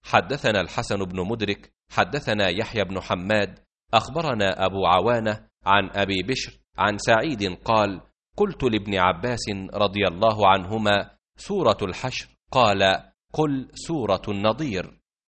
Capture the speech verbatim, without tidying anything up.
حدثنا الحسن بن مدرك حدثنا يحيى بن حماد أخبرنا أبو عوانة عن أبي بشر عن سعيد قال: قلت لابن عباس رضي الله عنهما: سورة الحشر؟ قال: قل سورة النضير.